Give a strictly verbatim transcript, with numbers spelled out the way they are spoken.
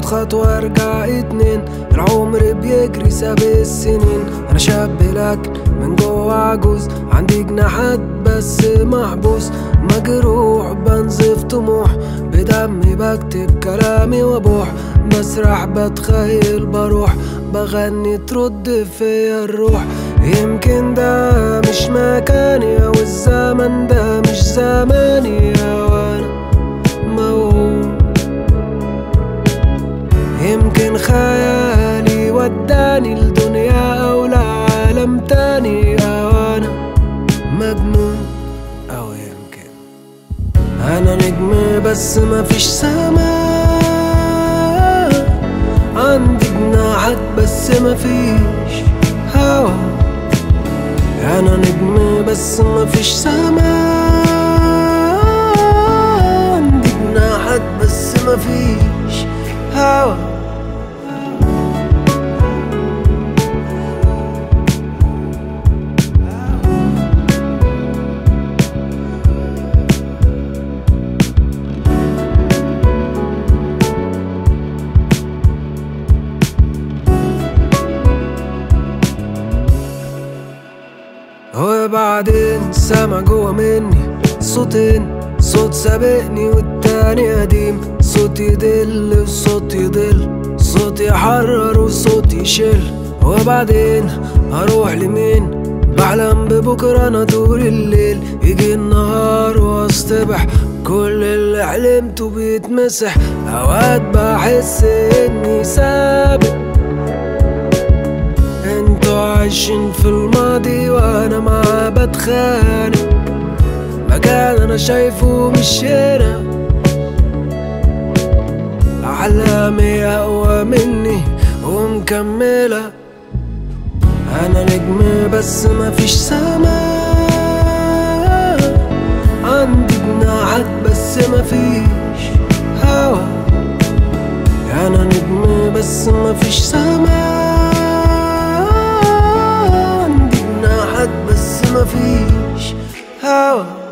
اخد خطوة ارجع اتنين، العمر بيجري ساب السنين. انا شاب لكن من جوه عجوز، عندي جناحات بس محبوس، مجروح بنزف طموح، بدمي بكتب كلامي وابوح، بسرح بتخيل بروح، بغني ترد فيا الروح. يمكن ده مش مكاني، او الزمن ده مش زماني، وانا موهوم. يمكن خيالي وداني لدنيا او لعالم تاني، او انا مجنون، او يمكن انا نجم بس مفيش سماء، عندي جناحات بس مفيش هوا. انا نجم بس مفيش سماء، عندي جناحات بس مفيش هوا. وبعدين سامع جوا مني صوتين، صوت سابقني والتاني قديم، صوت يدل وصوت يضل، صوت يحرر وصوت يشل. وبعدين هروح لمين؟ بحلم ببكرة انا طول الليل، يجي النهار واصطبح، كل اللي حلمته بيتمسح. اوقات بحس اني سابق، انتوا عايشين في الماضي وانا معاه بتخانق، مكان انا شايفه مش هنا. احلامي اقوى مني ومكملة، انا نجم بس مفيش سماء، عندي جناحات بس مفيش هوا. انا نجم بس مفيش سماء، عندي جناحات بس مفيش هوا.